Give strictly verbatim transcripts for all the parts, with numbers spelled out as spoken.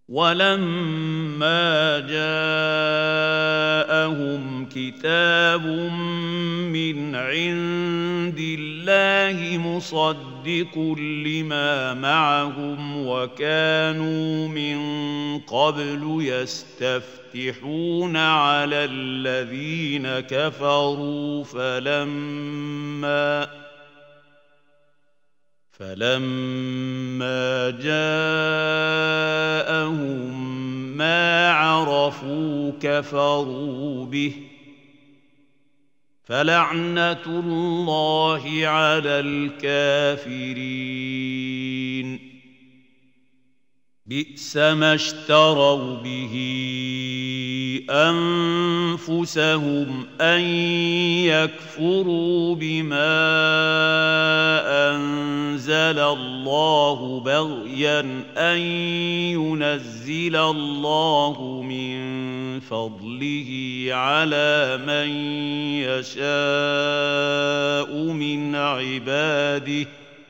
ولما جاءهم كتاب من عند الله مصدق لما معهم وكانوا من قبل يستفتحون على الذين كفروا فلما فلما جاءهم ما عرفوا كفروا به فلعنة الله على الكافرين بئس ما اشتروا به أنفسهم أن يكفروا بما أنزل الله بغيا أن ينزل الله من فضله على من يشاء من عباده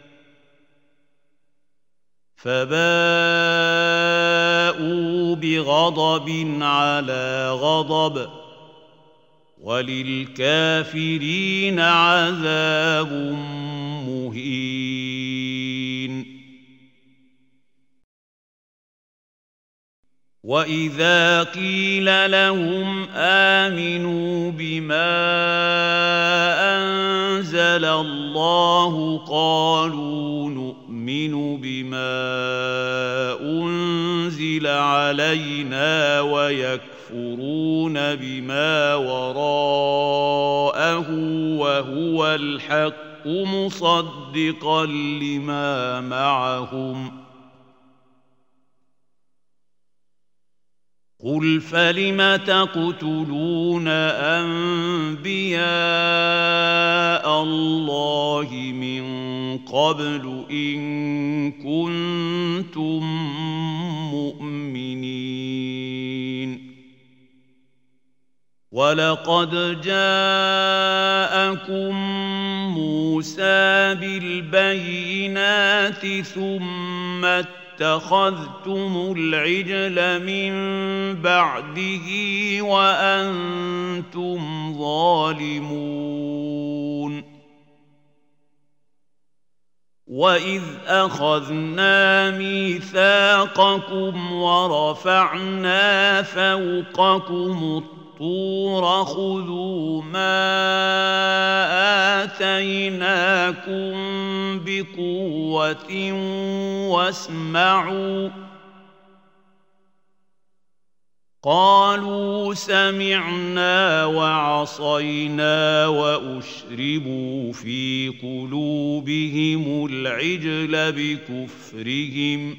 فباءوا بغضب على غضب وللكافرين عذاب مهين وإذا قيل لهم آمنوا بما أنزل الله قالوا نؤمن بما أنزل علينا ويكفرون بما وراءه وهو الحق مصدقا لما معهم قل فلم تقتلون أنبياء الله من قبل إن كنتم مؤمنين ولقد جاءكم موسى بالبينات ثم اتخذتم العجل من بعده وأنتم ظالمون وإذ أخذنا ميثاقكم ورفعنا فوقكم الطور خذوا ما آتيناكم بقوة واسمعوا قالوا سمعنا وعصينا وأشربوا في قلوبهم العجل بكفرهم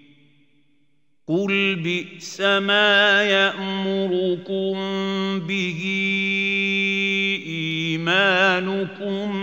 قل بئس ما يأمركم به إيمانكم